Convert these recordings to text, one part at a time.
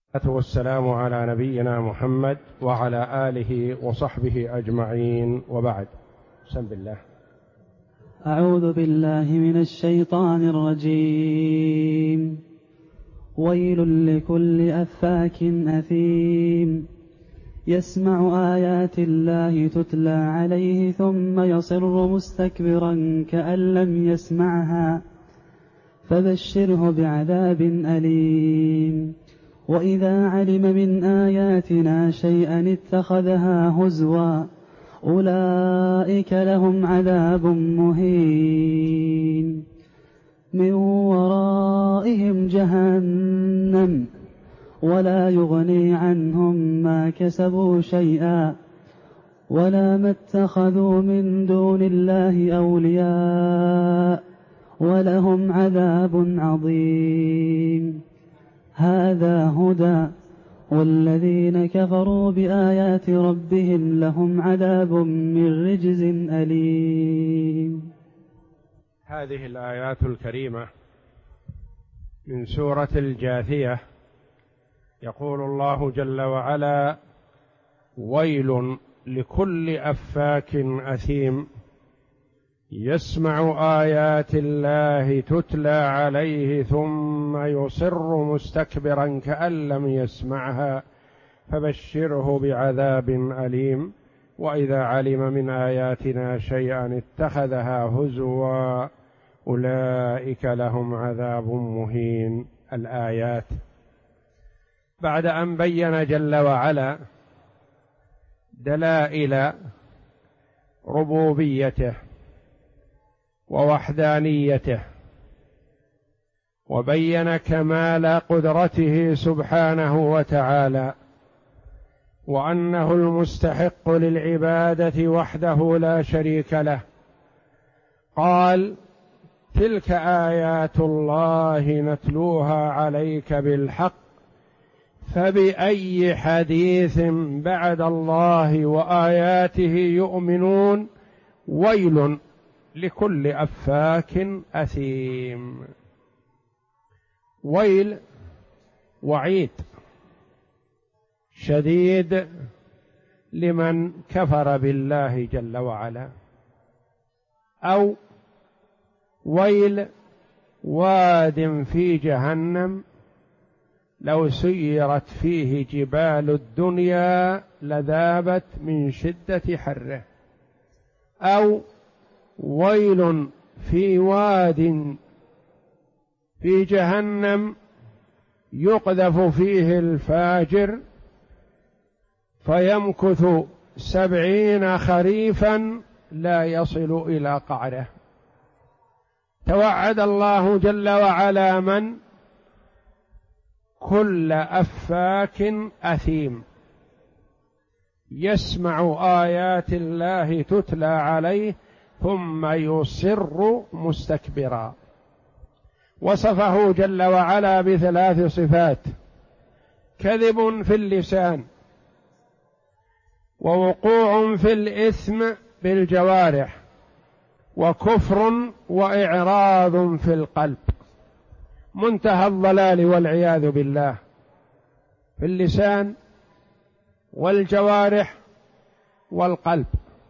والسلام على نبينا محمد وعلى آله وصحبه أجمعين، وبعد. بسم الله. أعوذ بالله من الشيطان الرجيم. ويل لكل أفاك أثيم يسمع آيات الله تتلى عليه ثم يصر مستكبرا كأن لم يسمعها فبشره بعذاب أليم. وإذا علم من آياتنا شيئا اتخذها هزوا أولئك لهم عذاب مهين من ورائهم جهنم ولا يغني عنهم ما كسبوا شيئا ولا ما اتخذوا من دون الله أولياء ولهم عذاب عظيم. هذا هدى والذين كفروا بآيات ربهم لهم عذاب من رجز أليم. هذه الآيات الكريمة من سورة الجاثية. يقول الله جل وعلا: ويل لكل أفاك أثيم يسمع آيات الله تتلى عليه ثم يصر مستكبرا كأن لم يسمعها فبشره بعذاب أليم. وإذا علم من آياتنا شيئا اتخذها هزوا أولئك لهم عذاب مهين. الآيات بعد أن بين جل وعلا دلائل ربوبيته ووحدانيته وبين كمال قدرته سبحانه وتعالى وأنه المستحق للعبادة وحده لا شريك له، قال: تلك آيات الله نتلوها عليك بالحق فبأي حديث بعد الله وآياته يؤمنون. ويل لكل أفاك أثيم. ويل وعيد شديد لمن كفر بالله جل وعلا، أو ويل واد في جهنم لو سيرت فيه جبال الدنيا لذابت من شدة حره، أو ويل في واد في جهنم يقذف فيه الفاجر فيمكث 70 خريفا لا يصل إلى قعره. توعد الله جل وعلا من؟ كل أفاك أثيم يسمع آيات الله تتلى عليه ثم يصر مستكبرا. وصفه جل وعلا ب3 صفات: كذب في اللسان، ووقوع في الإثم بالجوارح، وكفر وإعراض في القلب. منتهى الضلال والعياذ بالله في اللسان والجوارح والقلب.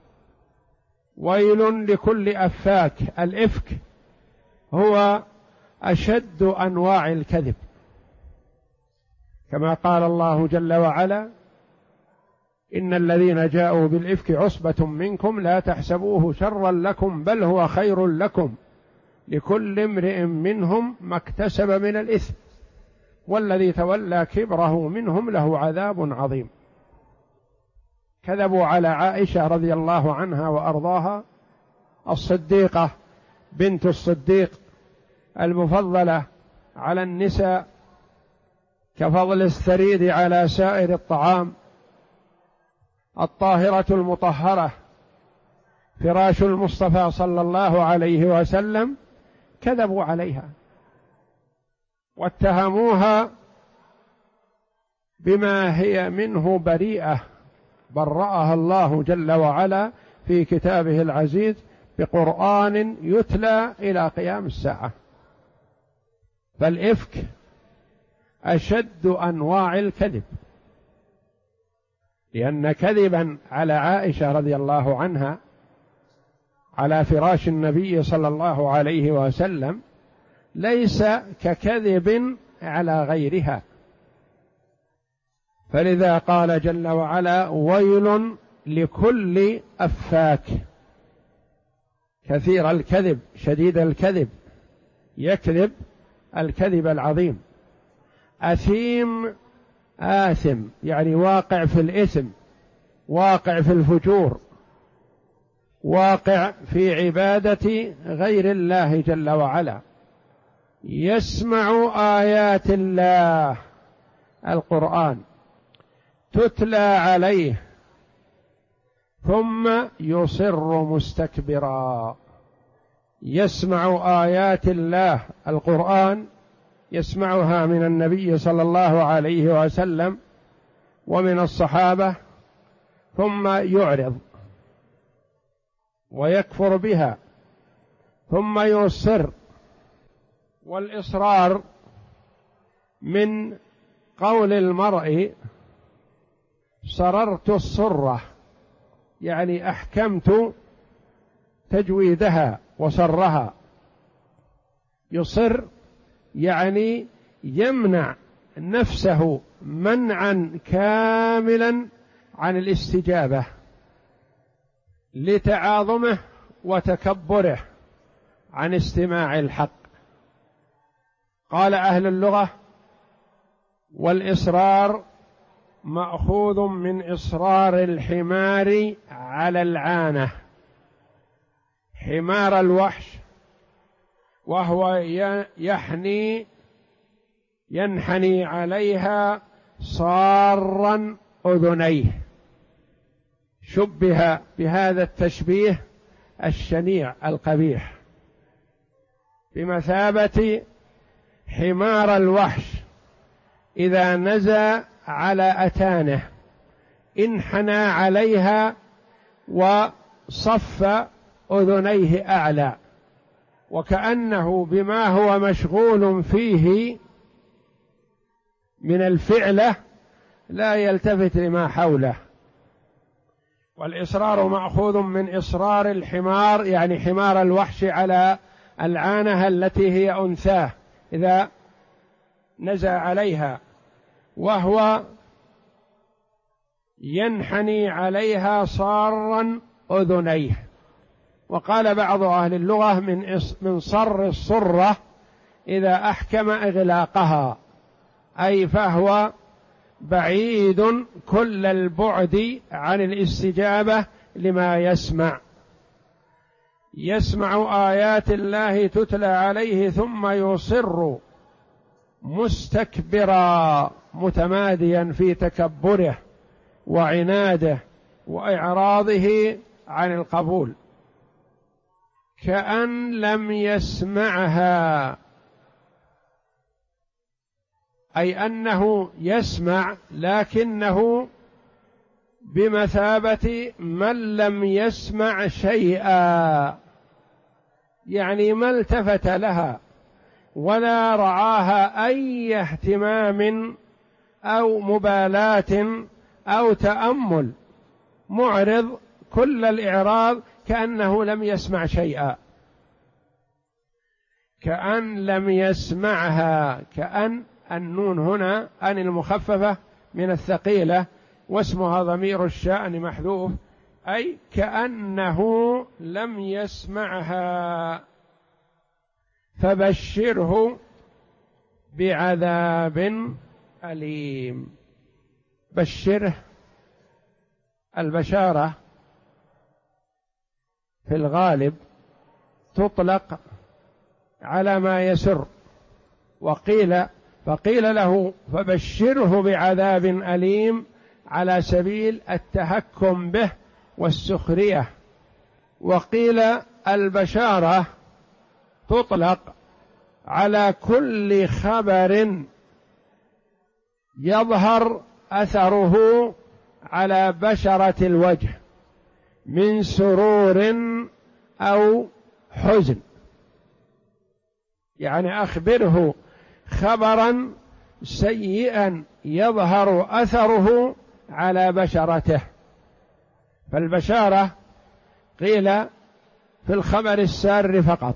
ويل لكل أفاك. الإفك هو أشد أنواع الكذب، كما قال الله جل وعلا: إن الذين جاءوا بالإفك عصبة منكم لا تحسبوه شرا لكم بل هو خير لكم لكل امرئ منهم ما اكتسب من الإثم والذي تولى كبره منهم له عذاب عظيم. كذبوا على عائشة رضي الله عنها وأرضاها، الصديقة بنت الصديق المفضلة على النساء كفضل الثريد على سائر الطعام، الطاهرة المطهرة، فراش المصطفى صلى الله عليه وسلم. كذبوا عليها واتهموها بما هي منه بريئة، برأها الله جل وعلا في كتابه العزيز بقرآن يتلى إلى قيام الساعة. فالإفك أشد أنواع الكذب، لأن كذبا على عائشة رضي الله عنها على فراش النبي صلى الله عليه وسلم ليس ككذب على غيرها، فلذا قال جل وعلا: ويل لكل أفاك كثير الكذب شديد الكذب، يكذب الكذب العظيم، أثيم آثم يعني واقع في الإثم، واقع في الفجور، واقع في عبادة غير الله جل وعلا، يسمع آيات الله القرآن تتلى عليه ثم يصر مستكبرا. يسمع آيات الله القرآن يسمعها من النبي صلى الله عليه وسلم ومن الصحابة، ثم يعرض ويكفر بها ثم يصر. والإصرار من قول المرء صررت الصرة، يعني أحكمت تجويدها وصرها. يصر يعني يمنع نفسه منعا كاملا عن الاستجابة لتعاظمه وتكبره عن استماع الحق. قال أهل اللغة: والإصرار مأخوذ من إصرار الحمار على العانة، حمار الوحش، وهو ينحني عليها صارا أذنيه. شبه بهذا التشبيه الشنيع القبيح بمثابة حمار الوحش إذا نزى على أتانه انحنى عليها وصف أذنيه أعلى، وكأنه بما هو مشغول فيه من الفعلة لا يلتفت لما حوله. والإصرار مأخوذ من إصرار الحمار، يعني حمار الوحش على العانة التي هي أنثاه إذا نزى عليها، وهو ينحني عليها صارا أذنيه. وقال بعض أهل اللغة من صر الصرة إذا أحكم إغلاقها، أي فهو بعيد كل البعد عن الاستجابة لما يسمع. يسمع آيات الله تتلى عليه ثم يصر مستكبرا، متماديا في تكبره وعناده وإعراضه عن القبول، كأن لم يسمعها، أي أنه يسمع لكنه بمثابة من لم يسمع شيئا، يعني ما التفت لها ولا رعاها أي اهتمام أو مبالاة أو تأمل، معرض كل الإعراض كأنه لم يسمع شيئا، كأن لم يسمعها. كأن النون هنا أن المخففة من الثقيلة واسمها ضمير الشأن محذوف، أي كأنه لم يسمعها، فبشره بعذاب أليم. بشره، البشارة في الغالب تطلق على ما يسر، فقيل له فبشره بعذاب أليم على سبيل التهكم به والسخرية. وقيل البشارة تطلق على كل خبر يظهر أثره على بشرة الوجه من سرور أو حزن، يعني أخبره خبرا سيئا يظهر أثره على بشرته. فالبشارة قيل في الخبر السار فقط،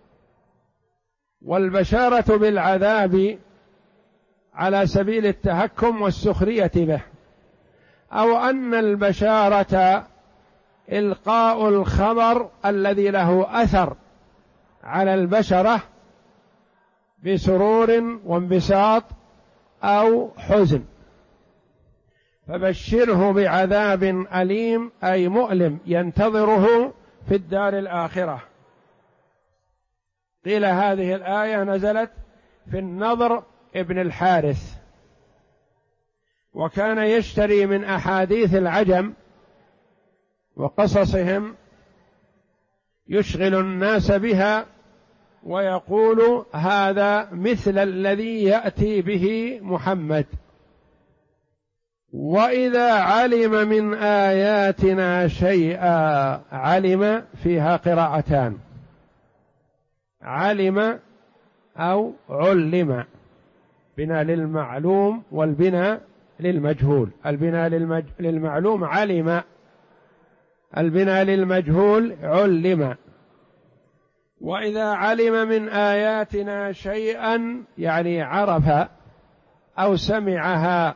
والبشارة بالعذاب على سبيل التهكم والسخرية به، أو أن البشارة إلقاء الخبر الذي له أثر على البشرة بسرور وانبساط أو حزن. فبشره بعذاب أليم أي مؤلم ينتظره في الدار الآخرة. قيل هذه الآية نزلت في النضر ابن الحارث، وكان يشتري من أحاديث العجم وقصصهم، يشغل الناس بها ويقول هذا مثل الذي يأتي به محمد. وإذا علم من آياتنا شيئا، علم فيها قراءتان، علم أو علم، بناء للمعلوم والبناء للمجهول. البناء للمعلوم علم، البناء للمجهول علم. وإذا علم من آياتنا شيئا يعني عرف أو سمعها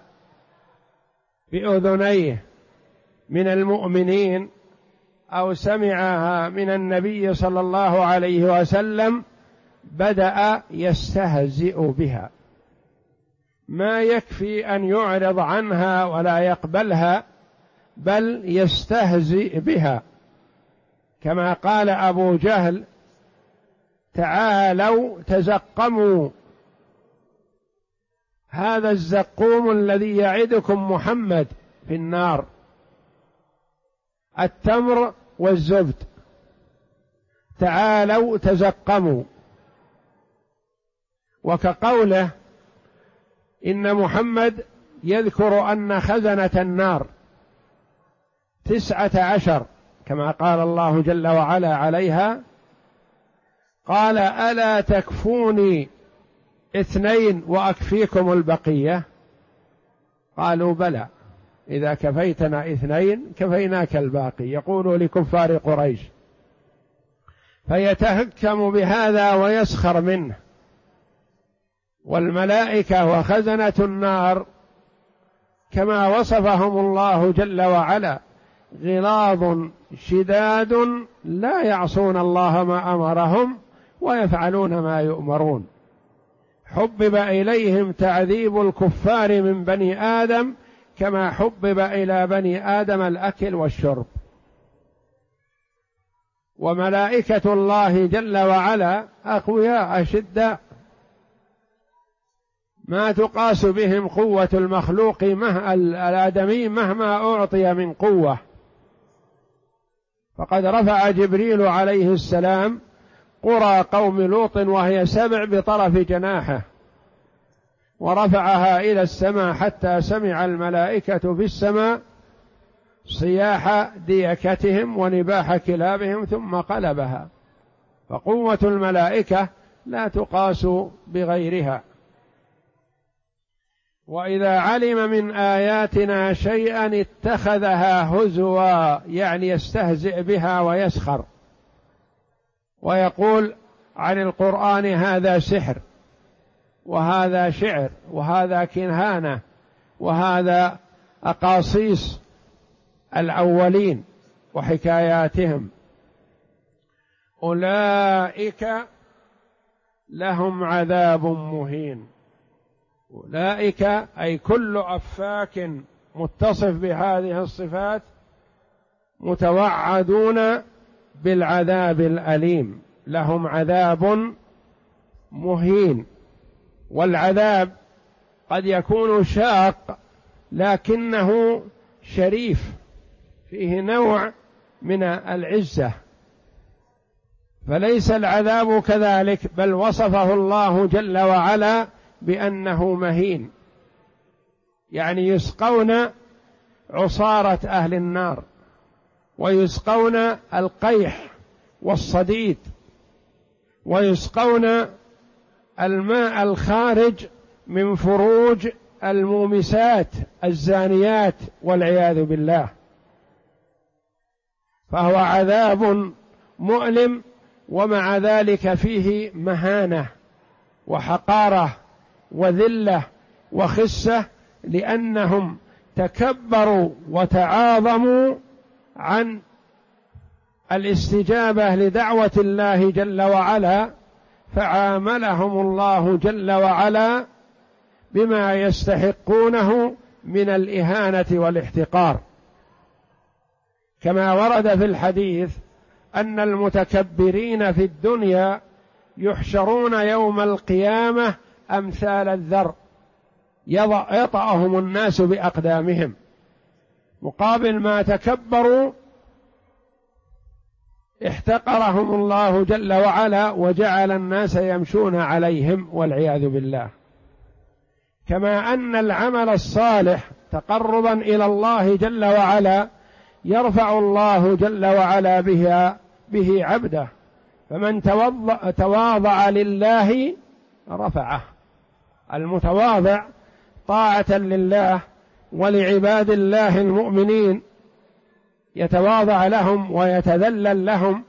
بأذنيه من المؤمنين أو سمعها من النبي صلى الله عليه وسلم، بدأ يستهزئ بها، ما يكفي أن يعرض عنها ولا يقبلها، بل يستهزئ بها، كما قال أبو جهل تعالوا تزقموا، هذا الزقوم الذي يعدكم محمد في النار، التمر والزبد، تعالوا تزقموا. وكقوله إن محمد يذكر أن خزنة النار 19 كما قال الله جل وعلا عليها، قال ألا تكفوني 2 وأكفيكم البقية؟ قالوا بلى، إذا كفيتنا 2 كفيناك الباقي. يقول لكفار قريش، فيتهكم بهذا ويسخر منه. والملائكة وخزنة النار كما وصفهم الله جل وعلا غلاظ شداد لا يعصون الله ما أمرهم ويفعلون ما يؤمرون. حبب إليهم تعذيب الكفار من بني آدم كما حبب إلى بني آدم الأكل والشرب. وملائكة الله جل وعلا أقوياء أشداء، ما تقاس بهم قوة المخلوق الآدمي مهما أعطي من قوة. فقد رفع جبريل عليه السلام قرى قوم لوط وهي 7 بطرف جناحه، ورفعها إلى السماء حتى سمع الملائكة في السماء صياح ديكتهم ونباح كلابهم ثم قلبها. فقوة الملائكة لا تقاس بغيرها. وإذا علم من آياتنا شيئا اتخذها هزوا، يعني يستهزئ بها ويسخر، ويقول عن القرآن هذا سحر، وهذا شعر، وهذا كهانة، وهذا أقاصيص الأولين وحكاياتهم. أولئك لهم عذاب مهين. أولئك أي كل أفاك متصف بهذه الصفات متوعدون بالعذاب الأليم، لهم عذاب مهين. والعذاب قد يكون شاق لكنه شريف، فيه نوع من العزة، فليس العذاب كذلك، بل وصفه الله جل وعلا بأنه مهين، يعني يسقون عصارة أهل النار، ويسقون القيح والصديد، ويسقون الماء الخارج من فروج المومسات الزانيات والعياذ بالله، فهو عذاب مؤلم، ومع ذلك فيه مهانة وحقارة وذلة وخسة، لأنهم تكبروا وتعاظموا عن الاستجابة لدعوة الله جل وعلا، فعاملهم الله جل وعلا بما يستحقونه من الإهانة والاحتقار، كما ورد في الحديث أن المتكبرين في الدنيا يحشرون يوم القيامة أمثال الذر يطأهم الناس بأقدامهم، مقابل ما تكبروا احتقرهم الله جل وعلا وجعل الناس يمشون عليهم والعياذ بالله. كما أن العمل الصالح تقربا إلى الله جل وعلا يرفع الله جل وعلا به عبده، فمن تواضع لله رفعه. المتواضع طاعة لله ولعباد الله المؤمنين يتواضع لهم ويتذلل لهم،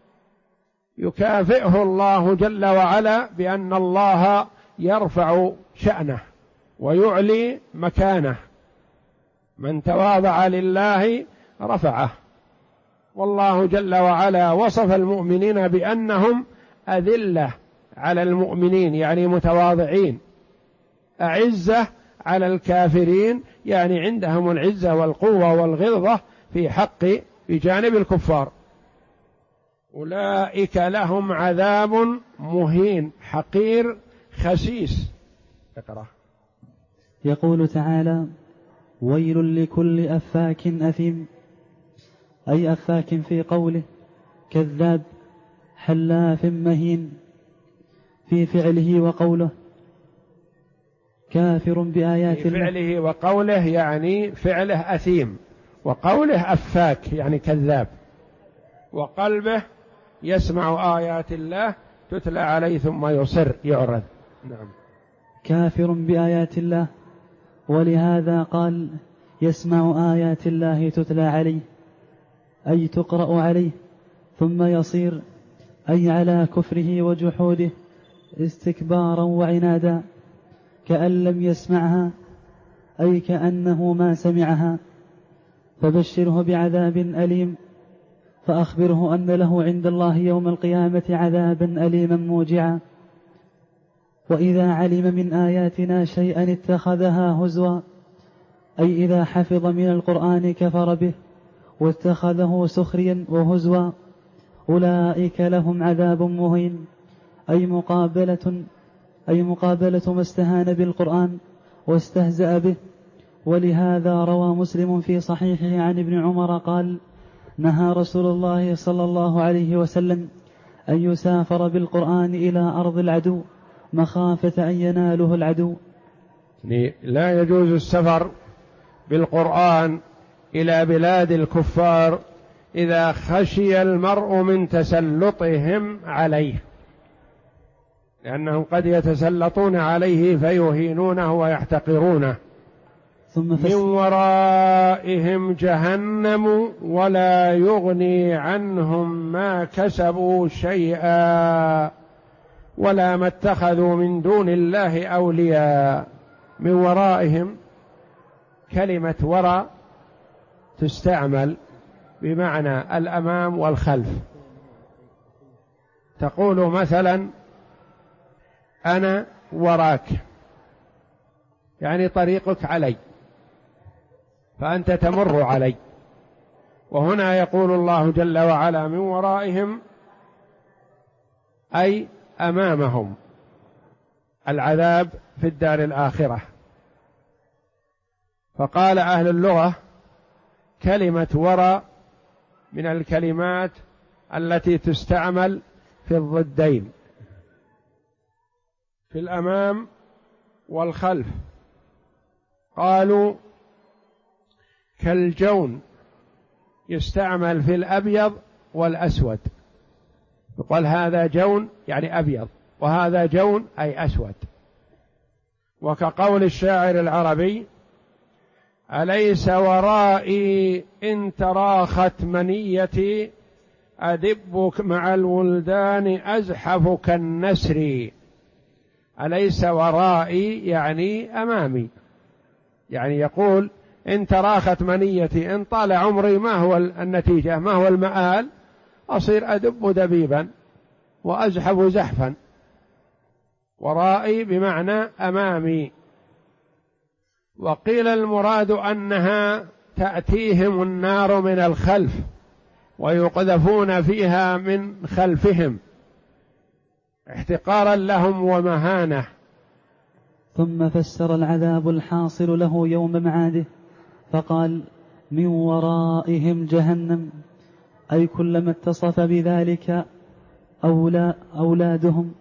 يكافئه الله جل وعلا بأن الله يرفع شأنه ويعلي مكانه. من تواضع لله رفعه. والله جل وعلا وصف المؤمنين بأنهم أذلة على المؤمنين، يعني متواضعين، أعزة على الكافرين، يعني عندهم العزة والقوة والغلظة في حق بجانب الكفار. أولئك لهم عذاب مهين حقير خسيس. اقرأ. يقول تعالى: ويل لكل أفاك أثيم، أي أفاك في قوله، كذاب، حلاف مهين في فعله وقوله، كافر بآيات الله. فعله وقوله يعني فعله أثيم، وقوله أفاك يعني كذاب، وقلبه يسمع آيات الله تتلى عليه ثم يصر يعرض. نعم. كافر بآيات الله، ولهذا قال يسمع آيات الله تتلى عليه، أي تقرأ عليه، ثم يصير، أي على كفره وجحوده استكبارا وعنادا، كأن لم يسمعها، أي كأنه ما سمعها. فبشره بعذاب أليم، فأخبره أن له عند الله يوم القيامة عذابا أليما موجعا. وإذا علم من آياتنا شيئا اتخذها هزوا، أي إذا حفظ من القرآن كفر به واتخذه سخريا وهزوا. أولئك لهم عذاب مهين، أي مقابلة ما استهان بالقرآن واستهزأ به. ولهذا روى مسلم في صحيحه عن ابن عمر قال: نهى رسول الله صلى الله عليه وسلم أن يسافر بالقرآن إلى أرض العدو مخافة أن يناله العدو. لا يجوز السفر بالقرآن إلى بلاد الكفار إذا خشي المرء من تسلطهم عليه، لأنهم قد يتسلطون عليه فيهينونه ويحتقرونه. من ورائهم جهنم ولا يغني عنهم ما كسبوا شيئا ولا ما اتخذوا من دون الله أولياء. من ورائهم، كلمة وراء تستعمل بمعنى الأمام والخلف. تقول مثلا: أنا وراك، يعني طريقك علي، فأنت تمر علي. وهنا يقول الله جل وعلا: من ورائهم، أي أمامهم العذاب في الدار الآخرة. فقال أهل اللغة: كلمة وراء من الكلمات التي تستعمل في الضدين، في الأمام والخلف. قالوا كالجون يستعمل في الأبيض والأسود، يقول هذا جون يعني أبيض، وهذا جون أي أسود. وكقول الشاعر العربي: أليس ورائي إن تراخت منيتي أدبك مع الولدان أزحف كالنسر. أليس ورائي يعني أمامي، يعني يقول إن تراخت منيتي، إن طال عمري ما هو النتيجة، ما هو المآل؟ أصير أدب دبيبا وأزحف زحفا. ورائي بمعنى أمامي. وقيل المراد أنها تأتيهم النار من الخلف ويقذفون فيها من خلفهم احتقارا لهم ومهانة. ثم فسر العذاب الحاصل له يوم معاده فقال: من ورائهم جهنم، أي كلما اتصف بذلك أولادهم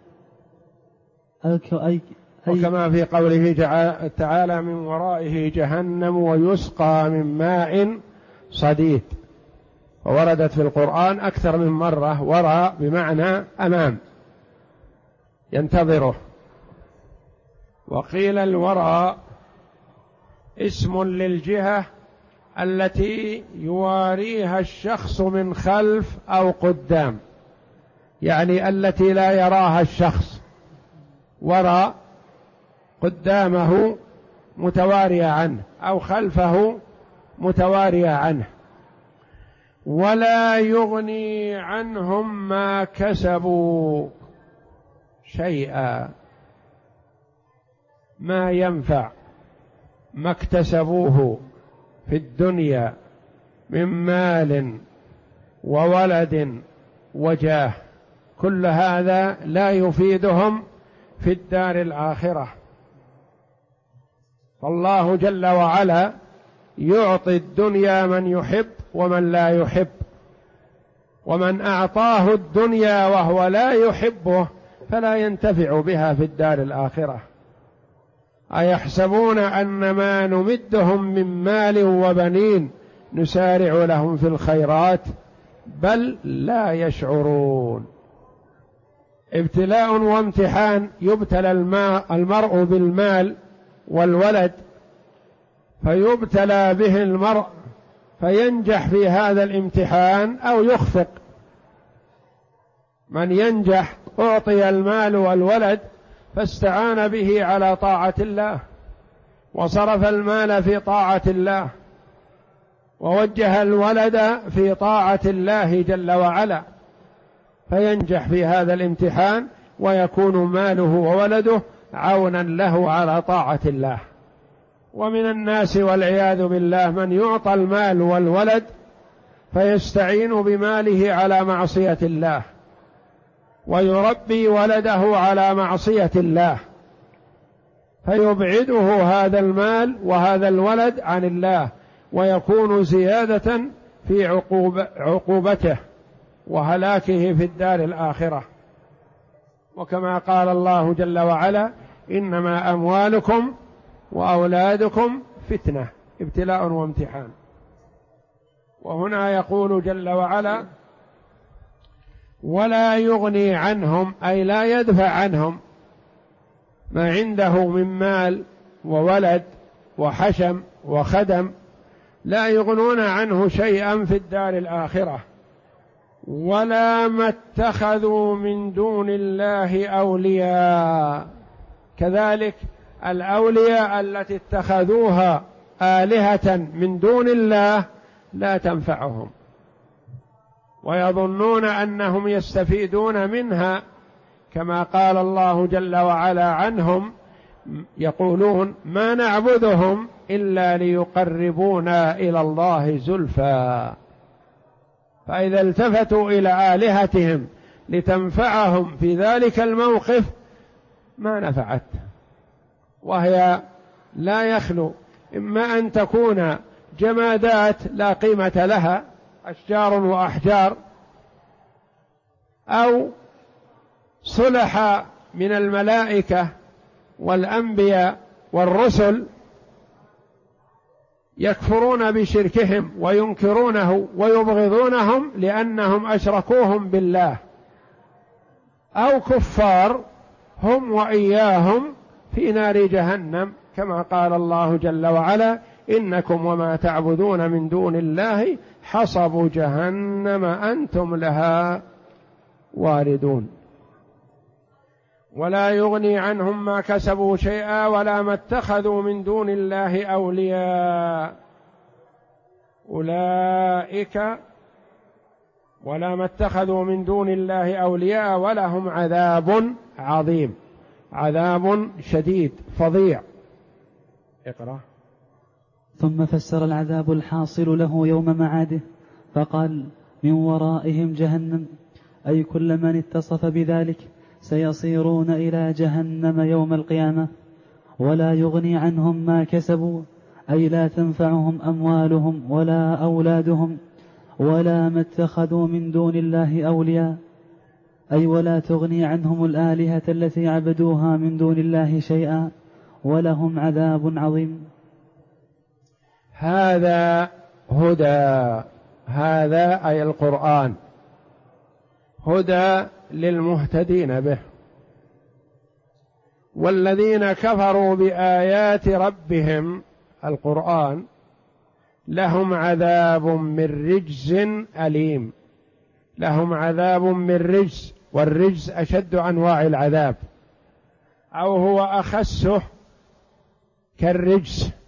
وكما في قوله تعالى: من ورائه جهنم ويسقى من ماء صديد. ووردت في القرآن أكثر من مرة وراء بمعنى أمام ينتظره. وقيل الوراء اسم للجهة التي يواريها الشخص من خلف أو قدام، يعني التي لا يراها الشخص، وراء قدامه متوارية عنه أو خلفه متوارية عنه. ولا يغني عنهم ما كسبوا شيئا، ما ينفع ما اكتسبوه في الدنيا من مال وولد وجاه، كل هذا لا يفيدهم في الدار الآخرة. فالله جل وعلا يعطي الدنيا من يحب ومن لا يحب، ومن أعطاه الدنيا وهو لا يحبه فلا ينتفع بها في الدار الآخرة. أيحسبون أن ما نمدهم من مال وبنين نسارع لهم في الخيرات بل لا يشعرون. ابتلاء وامتحان، يبتلى المرء بالمال والولد، فيبتلى به المرء فينجح في هذا الامتحان أو يخفق. من ينجح أعطي المال والولد فاستعان به على طاعة الله وصرف المال في طاعة الله ووجه الولد في طاعة الله جل وعلا، فينجح في هذا الامتحان ويكون ماله وولده عونا له على طاعة الله. ومن الناس والعياذ بالله من يعطى المال والولد فيستعين بماله على معصية الله ويربي ولده على معصية الله، فيبعده هذا المال وهذا الولد عن الله ويكون زيادة في عقوبته وهلاكه في الدار الآخرة. وكما قال الله جل وعلا: إنما أموالكم وأولادكم فتنة، ابتلاء وامتحان. وهنا يقول جل وعلا: ولا يغني عنهم، أي لا يدفع عنهم ما عنده من مال وولد وحشم وخدم، لا يغنون عنه شيئا في الدار الآخرة. ولا ما اتخذوا من دون الله أولياء، كذلك الأولياء التي اتخذوها آلهة من دون الله لا تنفعهم، ويظنون أنهم يستفيدون منها، كما قال الله جل وعلا عنهم، يقولون: ما نعبدهم إلا ليقربونا إلى الله زلفى. فإذا التفتوا إلى آلهتهم لتنفعهم في ذلك الموقف ما نفعت، وهي لا يخلو إما أن تكون جمادات لا قيمة لها، أشجار وأحجار، أو صلح من الملائكة والأنبياء والرسل يكفرون بشركهم وينكرونه ويبغضونهم لأنهم أشركوهم بالله، أو كفار هم وإياهم في نار جهنم، كما قال الله جل وعلا: إنكم وما تعبدون من دون الله حصب جهنم أنتم لها واردون. ولا يغني عنهم ما كسبوا شيئا ولا ما اتخذوا من دون الله أولياء أولئك ولا ما اتخذوا من دون الله أولياء ولهم عذاب عظيم، عذاب شديد فظيع. اقرأ. ثم فسر العذاب الحاصل له يوم معاده فقال: من ورائهم جهنم، أي كل من اتصف بذلك سيصيرون إلى جهنم يوم القيامة، ولا يغني عنهم ما كسبوا، أي لا تنفعهم أموالهم ولا أولادهم ولا ما اتخذوا من دون الله أولياء، أي ولا تغني عنهم الآلهة التي عبدوها من دون الله شيئا، ولهم عذاب عظيم. هذا هدى، هذا أي القرآن هدى للمهتدين به، والذين كفروا بآيات ربهم القرآن لهم عذاب من رجز أليم، لهم عذاب من رجز، والرجز أشد أنواع العذاب أو هو أخسه كالرجز،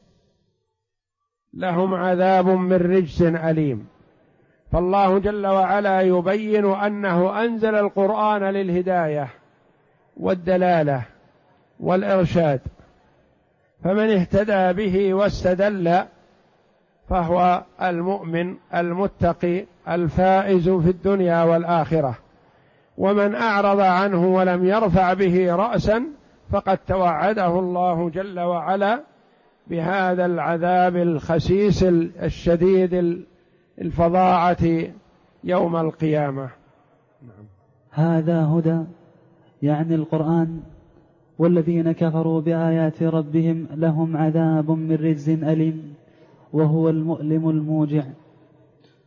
لهم عذاب من رجز أليم. فالله جل وعلا يبين أنه أنزل القرآن للهداية والدلالة والإرشاد، فمن اهتدى به واستدل فهو المؤمن المتقي الفائز في الدنيا والآخرة، ومن أعرض عنه ولم يرفع به رأسا فقد توعده الله جل وعلا بهذا العذاب الخسيس الشديد الفظاعة يوم القيامة. هذا هدى يعني القرآن، والذين كفروا بآيات ربهم لهم عذاب من رجز أليم، وهو المؤلم الموجع.